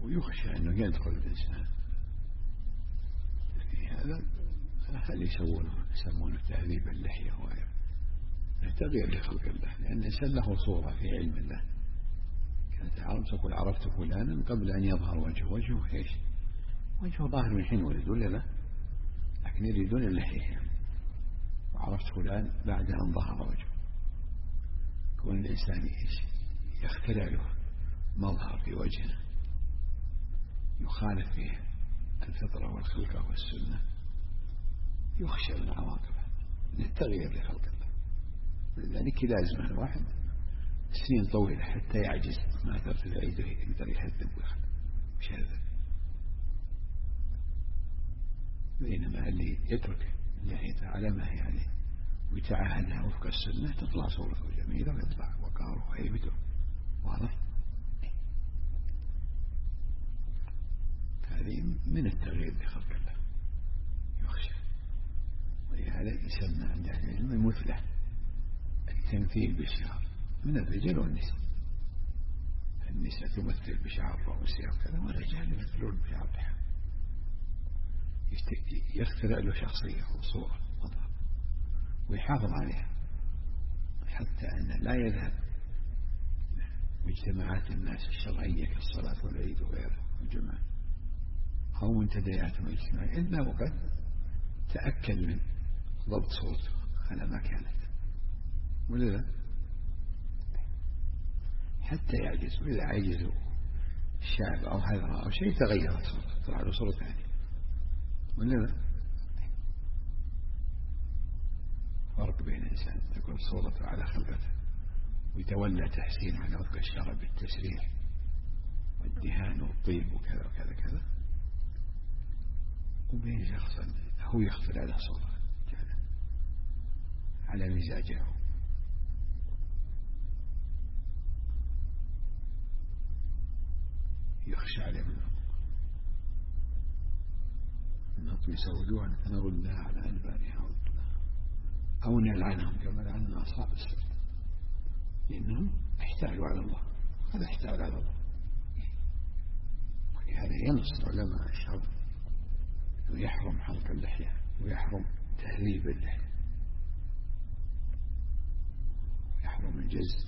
ويخشى أنه يدخل الإنسان في هذا. هل يسمونه تهذيب اللحية وغيره، تغيير لخلق الله، لأن الإنسان له صورة في علم الله. كانت العرب تقول عرفت فلانا قبل أن يظهر وجهه إيش؟ وجهه ظاهر من حين ولد ولا لا؟ لكن يريدون اللحية يعني. وعرفت فلان بعد أن ظهر وجهه. كون الإنسان إيش يخترع له مظهر في وجهه يخالف فيه الفطرة والخلقة والسنة، يخشى من عواقبه، من التغيير لخلق الله. لذلك لازم الواحد سنين طويلة حتى يعجز ما ترتفع يده يقدر يهذب ويشذب. بينما اللي يترك اللحية على ما هي عليه ويتعاهدها وفق السنة تطلع صورته جميلة ويطلع وقاره وهيبته. واضح؟ هذه من التغيير لخلق الله، يخشى. ولهذا يسمى عند أهل العلم المثلة، التمثيل بالشعر من الرجال والنساء. النساء تمثل بشعر رؤوسها وكذا، والرجال يمثلون بشعر لحى. يخترع له شخصية وصورة ومظهر ويحافظ عليها، حتى أن لا يذهب مجتمعات الناس الشرعية كالصلاة والعيد وغيره والجمعة أو منتديات الاجتماعية إلا وقد تأكد من ضبط صورته على ما كانت، ولذا حتى يعجز. وإذا عجزوا الشعب أو حذر أو شيء تغيرت صورته، طلع له صورة ثانية. ولذا فرق بين الإنسان تكون صورته على خلقته ويتولى تحسين على وفق الشرع بالتسريح والدهان والطيب وكذا وكذا كذا، وبين شخص هو يختار على صورة على مزاجه يخشى عليه منه نطمس وجوها فنردها على أدبارها أو نلعنهم كما لعنا أصحاب السبت، لأنهم احتالوا على الله. هذا احتال على الله. ولهذا ينص علماء الشرع ويحرم حلق اللحية ويحرم تهذيب اللحية ويحرم الجز.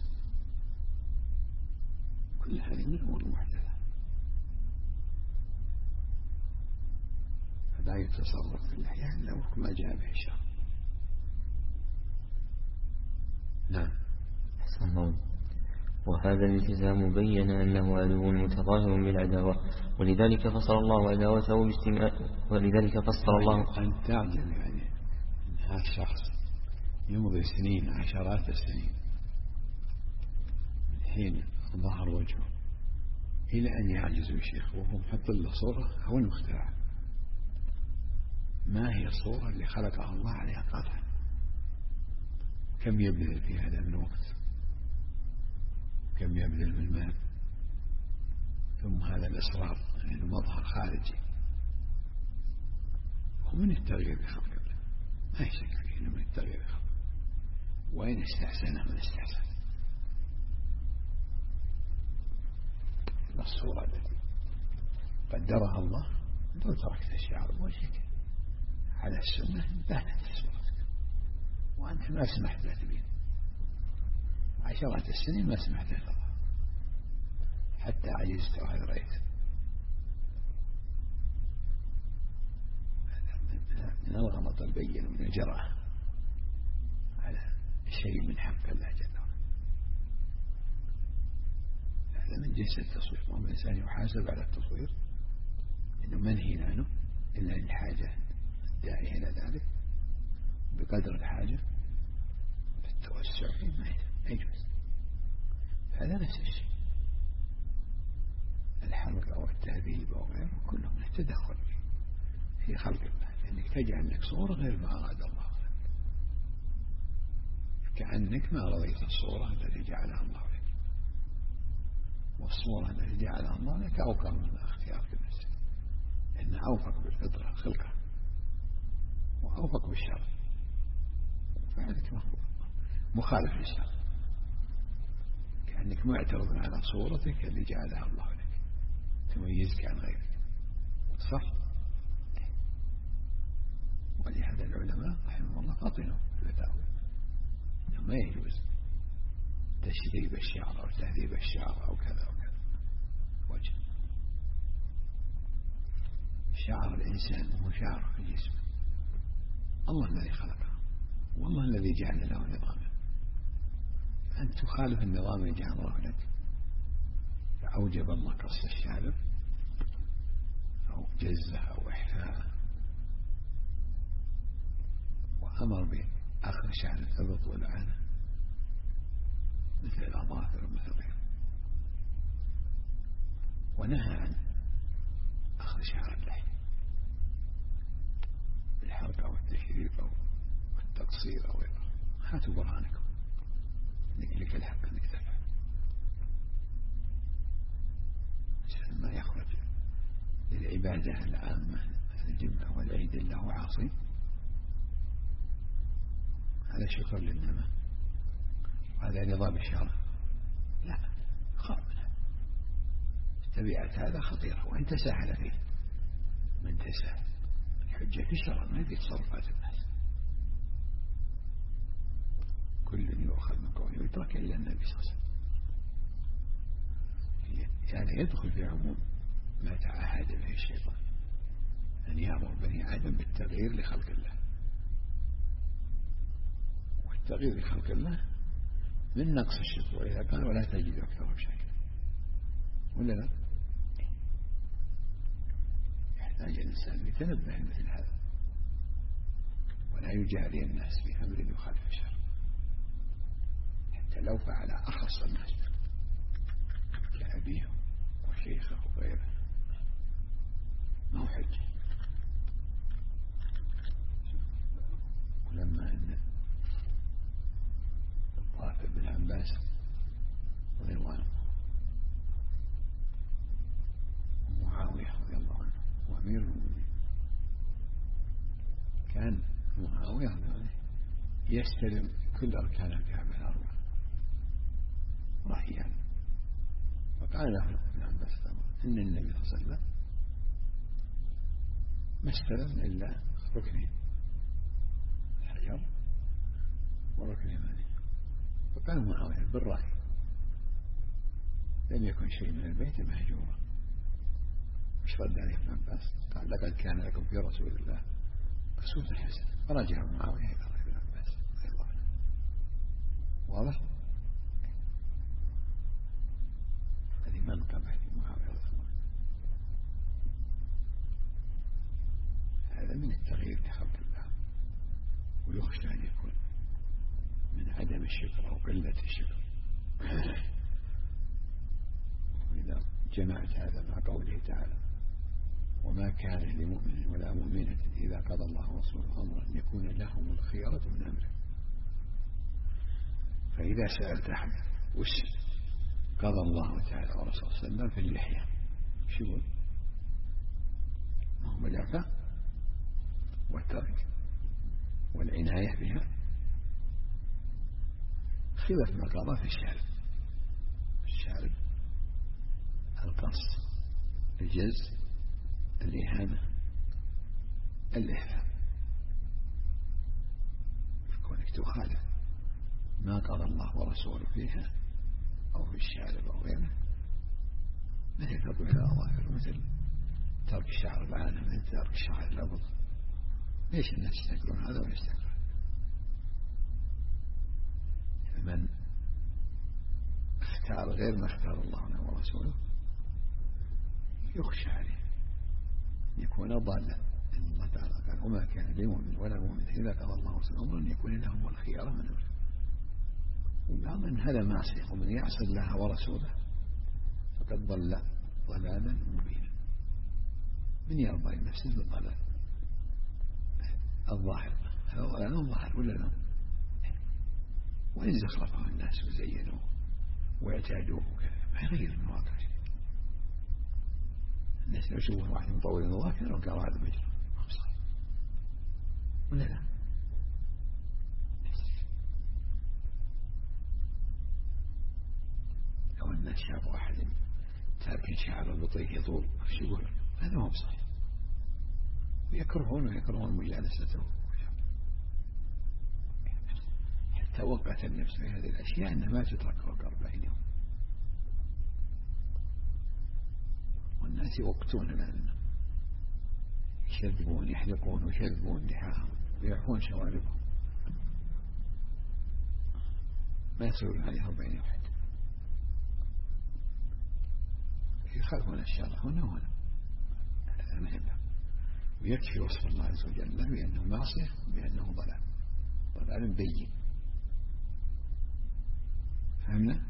كل هذه من أمور محدثة، فلا يتصرف في اللحية إلا وفق ما جاء به الشرع. نعم. أحسن. وهذا الالتزام بين أنه عدو متظاهر بالعداوة، ولذلك فصل الله عداوته ولذلك فصل الله. أن تعلم يعني أن هذا الشخص يمضي سنين عشرات السنين من حين ظهر وجهه إلى أن يعجز الشيخ وهو محط له صورة هو المخترع. ما هي الصورة اللي خلقها الله عليها قطعا؟ كم يبذل في هذا من وقت، كم يبذل من مال، ثم هذا الإصرار يعني مظهر خارجي هو من التغيير بخلق الله، ما يشك فيه إنه من التغيير بخلق. وإن استحسنه من استحسن الصورة التي قدرها الله لو تركت الشعر بوجهك على السنة بانت صورتك، وأنت ما سمحت لا تبين عشرات السنين ما سمحت له حتى عجزت وهذريت. من الغلط البين ومن الجرأة على شيء من حق الله جل وعلا. هذا من جنس التصوير، وما الإنسان يحاسب على التصوير إنه منهي عنه إلا للحاجة الداعية إلى ذلك، بقدر الحاجة بالتوسع فيه ما يجوز. هذا نفس الشيء، الحلق أو التهذيب أو غيره كله من التدخل في خلق الله، لأنك تجعل لك صورة غير ما أراد الله لك، كأنك ما رضيت الصورة التي جعلها الله لك، والصورة التي جعلها الله لك أوقع من اختيارك لنفسك، لأنها أوفق بالفطرة الخلقة وأوفق بالشرع، فعلك مخالف للشرع، كأنك معترض على صورتك اللي جعلها الله لك، تميزك عن غيرك، صح؟ ولهذا العلماء رحمه الله فطنوا الفتاوى ما يجوز تشريب الشعر أو تهذيب الشعر أو كذا أو كذا. وجه شعر الإنسان هو شعر في جسمه، الله الذي خلقه والله الذي جعل له نظاما، أنت تخالف النظام اللي جعل الله لك، فأوجب الله قص الشارب أو جزه أو إحفاءه، وأمر بأخذ شعر الإبط والعنة مثل الأظافر ومثل غيره، ونهى عن أخذ شعر اللحية بالحلق أو التشريف أو التقصير أو غيره. هاتوا برهانكم لك الحق أنك تفعل عشان ما يخرج للعبادة العامة مثل الجمعة والعيد الله عاصي، هذا شكر للنعمة وهذا رضا بالشرع. لا، خاف منها، تبعت هذا خطيرة، وإن تساهل فيه من تساهل الحجة في الشرع ما في تصرفات الناس، كل يؤخذ من قوله ويترك إلا النبي صلى الله عليه وسلم، يعني يدخل في عموم ما تعهد به الشيطان أن يأمر بني آدم بالتغيير لخلق الله، والتغيير لخلق الله من نقص الشكر، وإذا قال ولا تجد أكثرهم شاكرا، ولا لا؟ يحتاج الإنسان يتنبه مثل هذا ولا يجاري الناس في أمر يخالف الشرع، حتى لو فعل أخص الناس كأبيه وشيخه وغيره ما هو حجة. ولما أن الطائف بن عباس رضي الله عنه ومعاوية رضي الله عنه وأمير المؤمنين، كان معاوية رضي الله عنه يستلم كل أركان الكعبة الأربعة رأيا، فقال له ابن عباس إن النبي صلى الله عليه وسلم ما استلم إلا ركنين، الحجر وركن يماني، فقال معاوية بالرأي لم يكن شيء من البيت مهجورا. مش رد عليه ابن عباس قال لقد كان لكم في رسول الله أسوة حسنة، فرجع معاوية إلى ابن عباس رضي الله عنه. واضح؟ هذه منقبة لمعاوية رضي الله عنه، هذا من التغيير لخلق الله، ويخشى أن يكون من عدم الشكر أو قلة الشكر. وإذا جمعت هذا مع قوله تعالى وما كان لمؤمن ولا مؤمنة إذا قضى الله ورسوله أمرا أن يكون لهم الخيرة من أمره، فإذا سألت أحد وش قضى الله تعالى ورسوله صلى الله عليه وسلم في اللحية شو يقول؟ ما هو الإعفاء والترك والعناية بها، خلاف ما قضى في الشارب القص الجز الإهانة الإحفاء، كونك تخالف ما قضى الله ورسوله فيها أو في الشارب أو غيره، مثل تطويل الأظافر، مثل ترك شعر العانة، مثل ترك شعر الأبط. ليش الناس يستكبرون هذا ويستكبرون؟ فمن اختار غير ما اختار الله ورسوله يخشى عليه يكون ضالا، إن الله تعالى قال وما كان لمؤمن ولا مؤمن إذا قضى الله ورسوله أمرا أن يكون لهم الخيار من أمره. ومن هذا معصية، ومن يعصي الله ورسوله فقد ضل ضلالا مبينا. من يرضى لنفسه بالضلال الظاهر، هذا ضلال الظاهر ولا لا؟ وإن زخرفه الناس وزينوه واعتادوه وكذا ما يغير المواقع. الناس لو يشوفون واحد مطول النظام كانوا قالوا هذا مجرم ولا لا؟ لو الناس شافوا أحد تاركين شعره بطيء يطول وش يقول هذا ما هو بصحيح. ويكرهون مجالسته حتى وقت النفس في هذه الأشياء أنها ما تترك فوق 40 يوم. والناس يوقتون الآن يشذبون يحلقون ويشذبون لحاهم ويعفون شواربهم ما يصيرون عليه 40 يوم حتى يخالفون الشرع هنا وهنا. هذا ما ينبغي. ويكفي وصف الله عز وجل له بأنه معصية وبأنه ضلال بين. فهمنا؟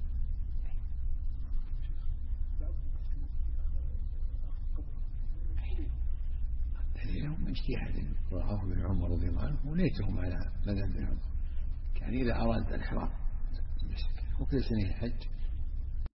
لهم اجتهاد رآه ابن عمر رضي الله عنه وليتهم على مذهب ابن عمر. كان إذا أراد الإحرام وكل سنة الحج